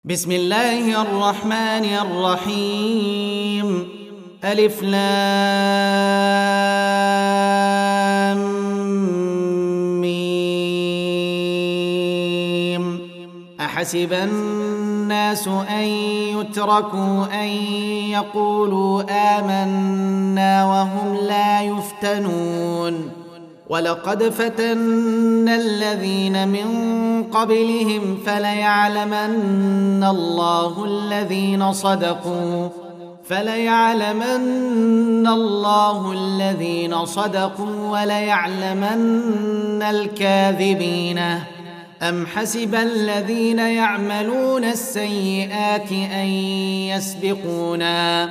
بسم الله الرحمن الرحيم. ألف لام ميم. أحسب الناس أن يتركوا أن يقولوا آمنا وهم لا يفتنون. ولقد فتنا الذين من قبلهم فليعلمن الله الذين صدقوا وليعلمن الكاذبين. أم حسب الذين يعملون السيئات أن يسبقونا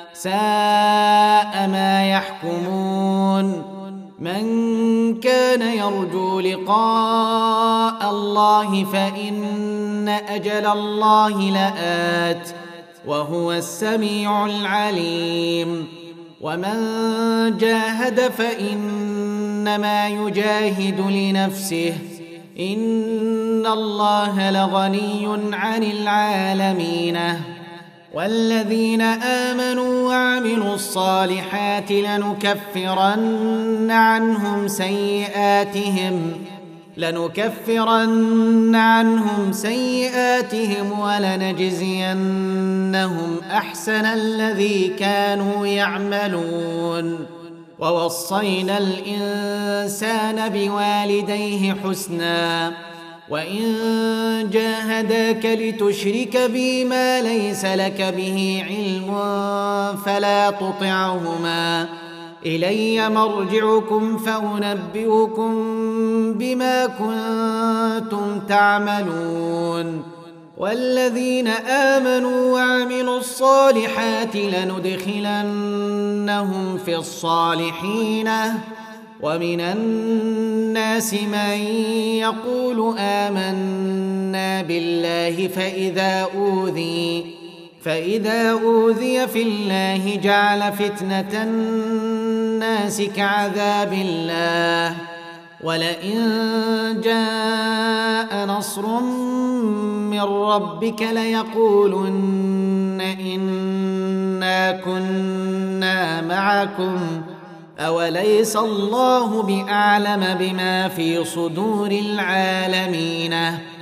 ساء ما يحكمون. من كان يرجو لقاء الله فإن أجل الله لآت وهو السميع العليم. ومن جاهد فإنما يجاهد لنفسه إن الله لغني عن العالمين. والذين آمنوا وعملوا الصالحات لنكفرن عنهم سيئاتهم ولنجزينهم أحسن الذي كانوا يعملون. ووصينا الإنسان بوالديه حسنا وإن جاهداك لتشرك بي ما ليس لك به علم فلا تطعهما. إلي مرجعكم فأنبئكم بما كنتم تعملون. والذين آمنوا وعملوا الصالحات لندخلنهم في الصالحين. ومن الناس من يقول آمنا بالله فإذا أوذي في الله جعل فتنة الناس كعذاب الله. ولئن جاء نصر من ربك ليقولن إنا كنا معكم أوليس الله بأعلم بما في صدور العالمين.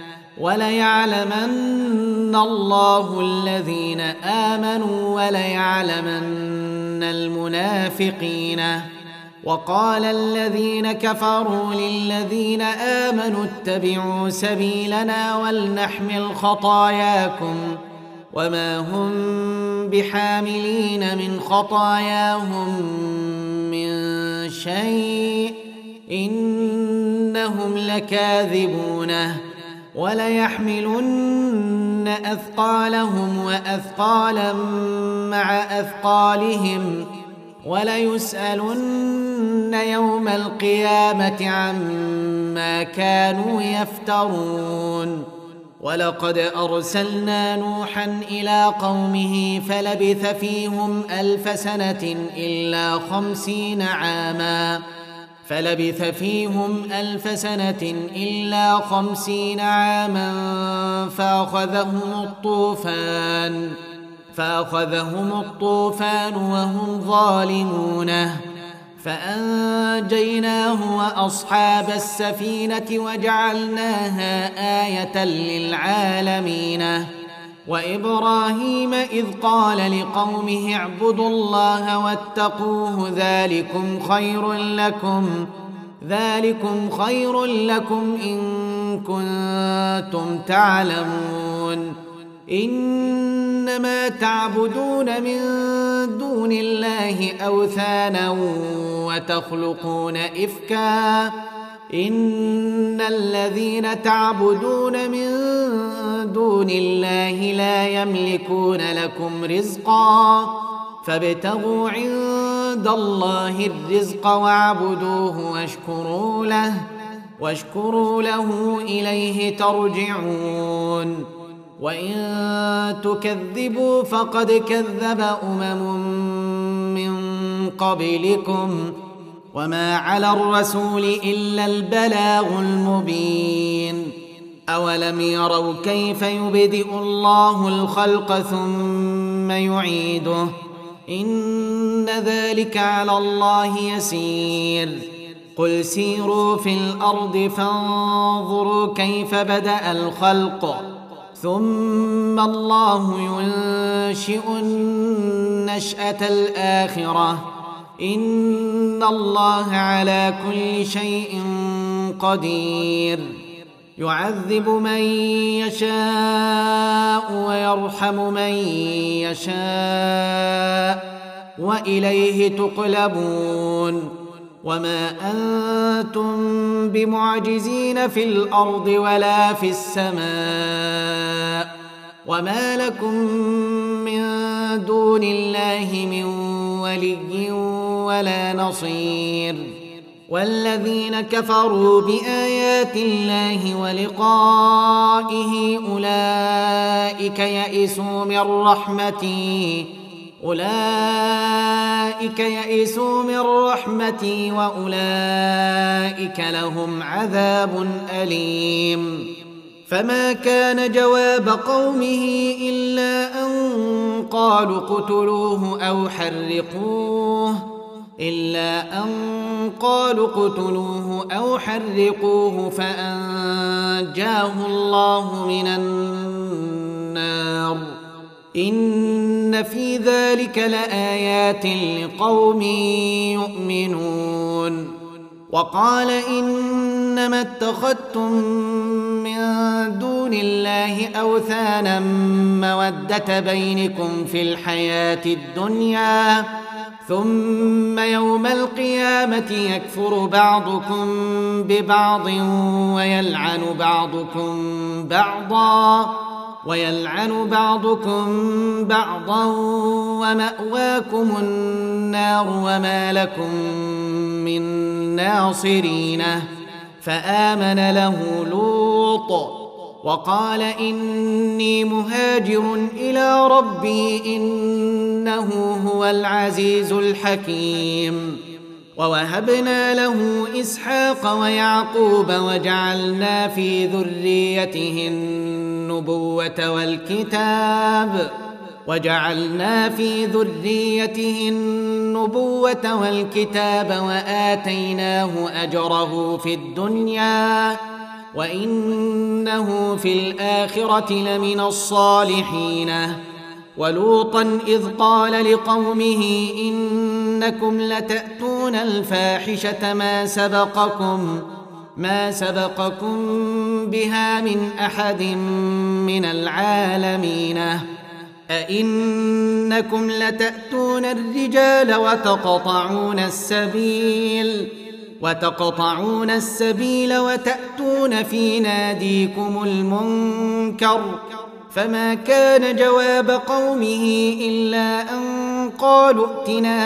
وليعلمن الله الذين آمنوا وليعلمن المنافقين. وقال الذين كفروا للذين آمنوا اتبعوا سبيلنا ولنحمل خطاياكم وما هم بحاملين من خطاياهم من شيء إنهم لكاذبون. وليحملن أثقالهم وأثقالا مع أثقالهم وليسألن يوم القيامة عما كانوا يفترون. ولقد أرسلنا نوحا إلى قومه فلبث فيهم 1000 سنة إلا 50 عاما فأخذهم الطوفان وهم ظالمون. فأنجيناه وأصحاب السفينة وجعلناها آية للعالمين. وإبراهيم إذ قال لقومه اعبدوا الله واتقوه ذلكم خير لكم إن كنتم تعلمون. إنما تعبدون من دون الله أوثانا وتخلقون إفكا إن الذين تعبدون من دون الله لا يملكون لكم رزقا فابتغوا عند الله الرزق واعبدوه واشكروا له إليه ترجعون. وإن تكذبوا فقد كذب من قبلكم وما على الرسول إلا البلاغ المبين. أولم يروا كيف يبدئ الله الخلق ثم يعيده إن ذلك على الله يسير قل سيروا في الأرض فانظروا كيف بدأ الخلق ثم الله ينشئ النشأة الآخرة إن الله على كل شيء قدير يعذب من يشاء ويرحم من يشاء وإليه تقلبون وما أنتم بمعجزين في الأرض ولا في السماء وما لكم من دون الله من ولي ولا نصير والذين كفروا بآيات الله ولقائه أولئك يئسوا من رحمتي وأولئك لهم عذاب أليم فما كان جواب قومه إلا أن قالوا قتلوه أو حرقوه فأنجاه الله من النار إن في ذلك لآيات لقوم يؤمنون وقال إنما اتخذتم من دون الله أوثانا مودة بينكم في الحياة الدنيا ثم يوم القيامة يكفر بعضكم ببعض ويلعن بعضكم بعضا ومأواكم النار وما لكم من ناصرين فآمن له لوط وقال إني مهاجر إلى ربي إنه هو العزيز الحكيم ووهبنا له إسحاق ويعقوب وجعلنا في ذريته النبوة والكتاب وآتيناه أجره في الدنيا وإنه في الآخرة لمن الصالحين ولوطا إذ قال لقومه إنكم لتأتون الفاحشة ما سبقكم بها من أحد من العالمين أئنكم لتأتون الرجال وتقطعون السبيل وتأتون في ناديكم المنكر فما كان جواب قومه إلا أن قالوا ائتنا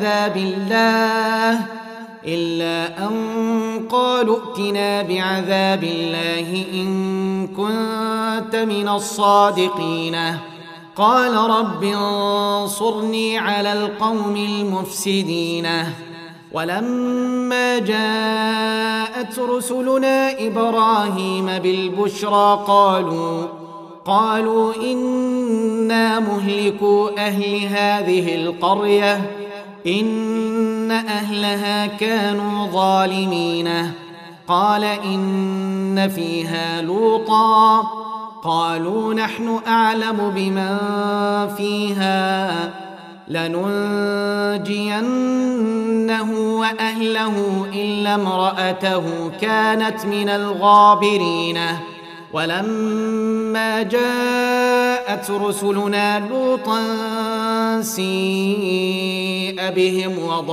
بعذاب الله إن كنت من الصادقين قال رب انصرني على القوم المفسدين ولما جاءت رسلنا إبراهيم بالبشرى قالوا إنا مهلكو أهل هذه القرية إن أهلها كانوا ظالمين قال إن فيها لوطا قالوا نحن أعلم بمن فيها لننجينه وأهله إلا امرأته كانت من الغابرين ولما جاءت رسلنا لوطا سيء بهم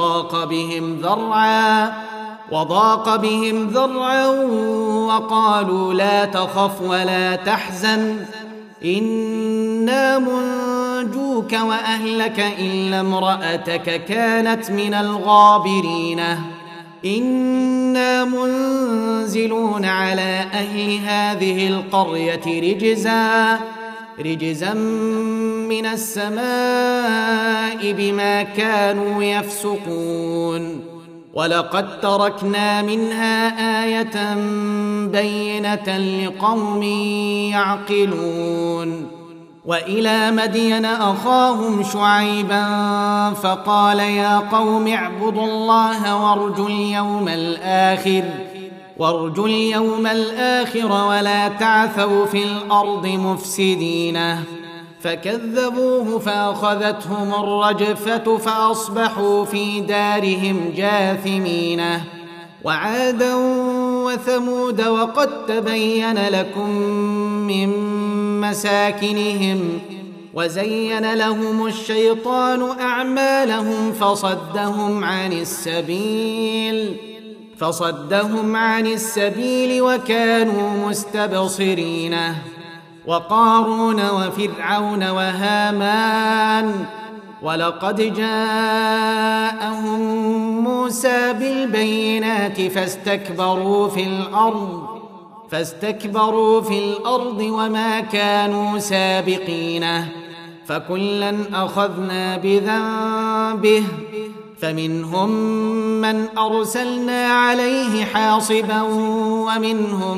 وضاق بهم ذرعا وقالوا لا تخف ولا تحزن إنا منجوك وأهلك إلا امرأتك كانت من الغابرين إنا منزلون على أهل هذه القرية رجزا من السماء بما كانوا يفسقون ولقد تركنا منها آية بينة لقوم يعقلون وإلى مدين أخاهم شعيبا فقال يا قوم اعبدوا الله وارجوا اليوم الآخر ولا تعثوا في الأرض مفسدين فكذبوه فأخذتهم الرجفة فأصبحوا في دارهم جاثمين وعادا وثمود وقد تبين لكم من مساكنهم وزين لهم الشيطان أعمالهم فصدهم عن السبيل وكانوا مستبصرين وقارون وفرعون وهامان ولقد جاءهم موسى بالبينات فاستكبروا في الأرض وما كانوا سابقين فكلا أخذنا بذنبه فمنهم من أرسلنا عليه حاصبا ومنهم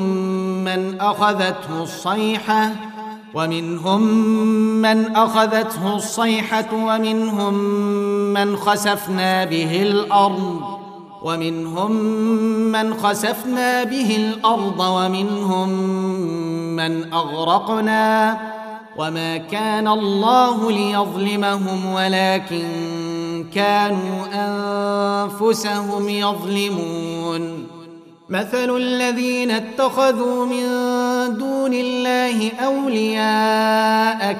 من أخذته الصيحة ومنهم من خسفنا به الأرض ومنهم من أغرقنا وما كان الله ليظلمهم ولكن كانوا أنفسهم يظلمون مثل الذين اتخذوا من دون الله أولياء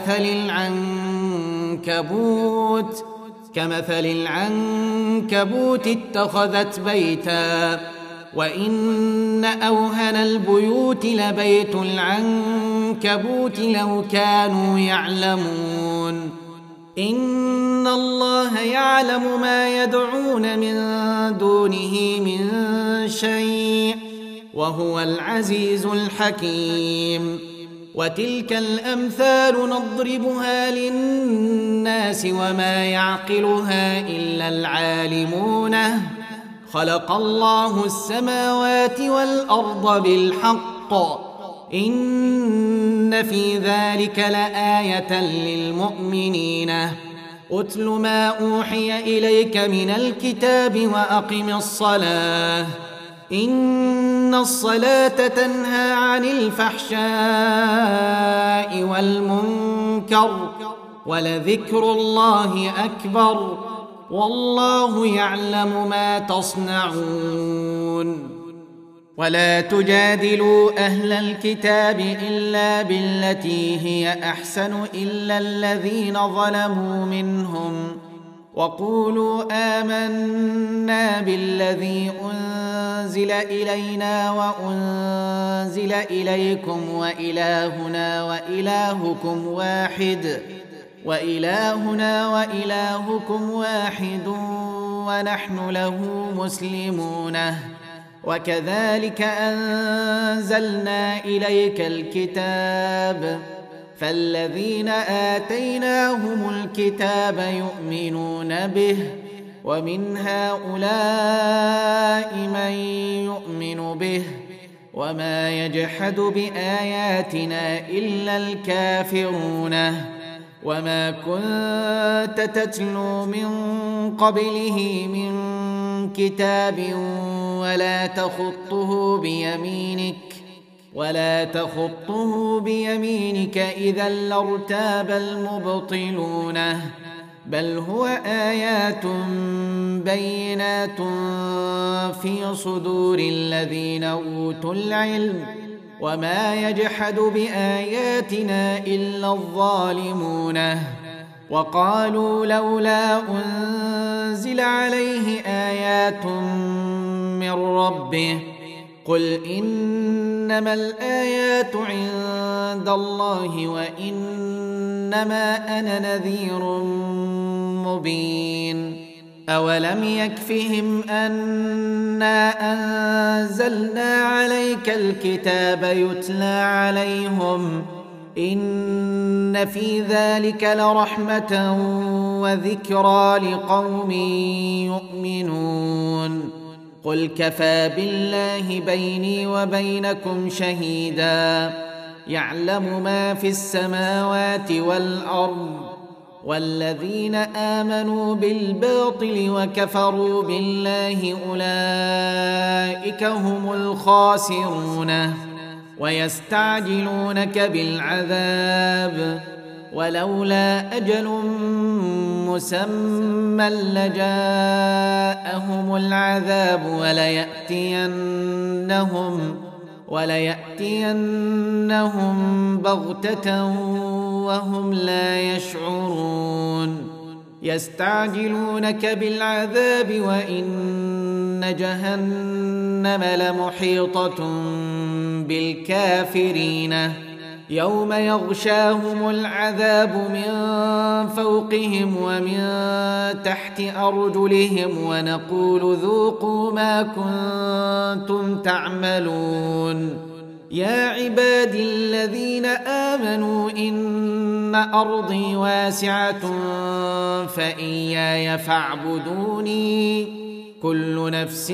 كمثل العنكبوت اتخذت بيتا وإن أوهن البيوت لبيت العنكبوت لو كانوا يعلمون إن الله يعلم ما يدعون من دونه من شيء وهو العزيز الحكيم وتلك الأمثال نضربها للناس وما يعقلها إلا العالمون خلق الله السماوات والأرض بالحق إن في ذلك لآية للمؤمنين أتل ما أوحي إليك من الكتاب وأقم الصلاة إن الصلاة تنهى عن الفحشاء والمنكر ولذكر الله أكبر والله يعلم ما تصنعون ولا تجادلوا أهل الكتاب إلا بالتي هي أحسن إلا الذين ظلموا منهم وقولوا آمنا بالذي أنزل إلينا وأنزل إليكم وإلهنا وإلهكم واحد ونحن له مسلمون وكذلك أنزلنا إليك الكتاب فالذين آتيناهم الكتاب يؤمنون به ومن هؤلاء من يؤمن به وما يجحد بآياتنا إلا الكافرون وما كنت تتلو من قبله من كتاب ولا تخطه بيمينك إذا لارتاب المبطلون بل هو آيات بينات في صدور الذين أوتوا العلم وما يجحد بآياتنا إلا الظالمون وقالوا لولا أنزل عليه آيات من ربه قل إنما الآيات عند الله وإنما أنا نذير مبين أولم يكفهم أنا أنزلنا عليك الكتاب يتلى عليهم إن في ذلك لرحمة وذكرى لقوم يؤمنون قل كفى بالله بيني وبينكم شهيدا يعلم ما في السماوات والأرض والذين آمنوا بالباطل وكفروا بالله أولئك هم الخاسرون ويستعجلونك بالعذاب ولولا أجل مسمى لجاءهم العذاب وليأتينهم بغتة وهم لا يشعرون يستعجلونك بالعذاب وإن جهنم لمحيطة بالكافرين يوم يغشاهم العذاب من فوقهم ومن تحت أرجلهم ونقول ذوقوا ما كنتم تعملون يا عبادي الذين آمنوا إن أرضي واسعة فإياي فاعبدوني كل نفس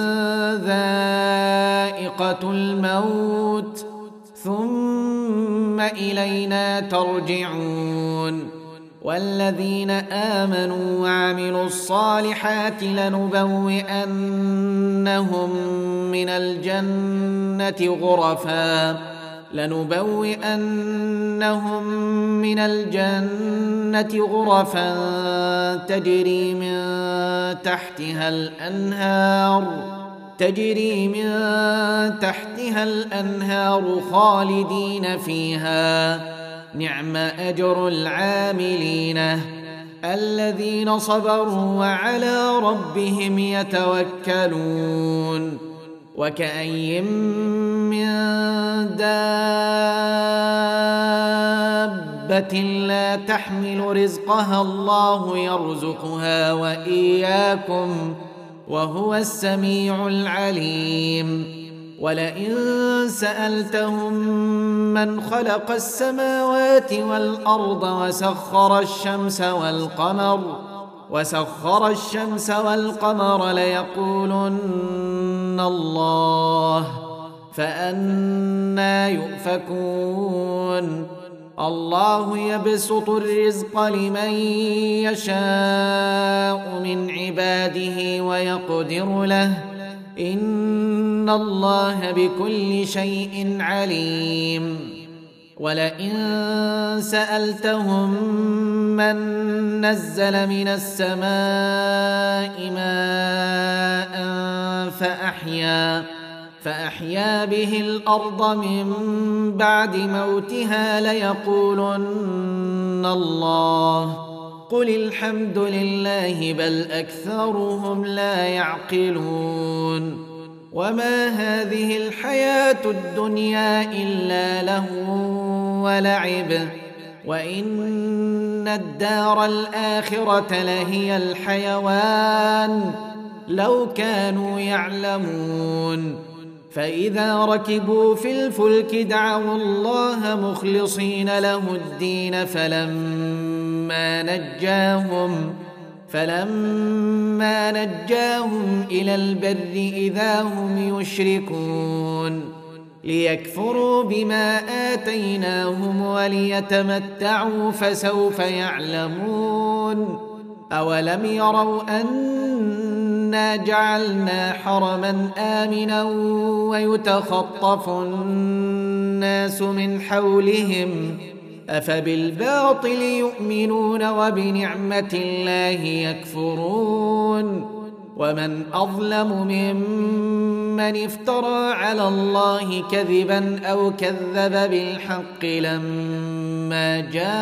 ذائقة الموت ثم إلينا ترجعون والذين آمنوا وعملوا الصالحات لنبوئنهم من الجنة غرفا تجري من تحتها الأنهار خالدين فيها نعم أجر العاملين الذين صبروا وعلى ربهم يتوكلون وكأي من دابة لا تحمل رزقها الله يرزقها وإياكم وهو السميع العليم ولئن سألتهم من خلق السماوات والأرض وسخر الشمس والقمر ليقولن الله فأنى يؤفكون الله يبسط الرزق لمن يشاء من عباده ويقدر له إن الله بكل شيء عليم ولئن سألتهم من نزل من السماء ماء فأحيا به الأرض من بعد موتها ليقولن الله قل الحمد لله بل أكثرهم لا يعقلون وما هذه الحياة الدنيا إلا لهو ولعب وإن الدار الآخرة لهي الحيوان لو كانوا يعلمون فإذا ركبوا في الفلك دعوا الله مخلصين له الدين فلما نجاهم إلى البر إذا هم يشركون ليكفروا بما آتيناهم وليتمتعوا فسوف يعلمون أولم يروا أنا جعلنا حرما آمنا ويتخطف الناس من حولهم أفبالباطل يؤمنون وبنعمة الله يكفرون ومن أظلم ممن افترى على الله كذبا أو كذب بالحق لما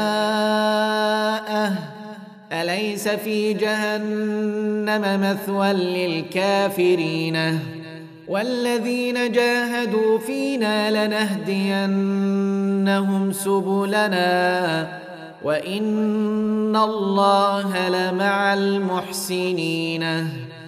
جاءه أليس في جهنم مثوى للكافرين والذين جاهدوا فينا لنهدينهم سبلنا وإن الله لمع المحسنين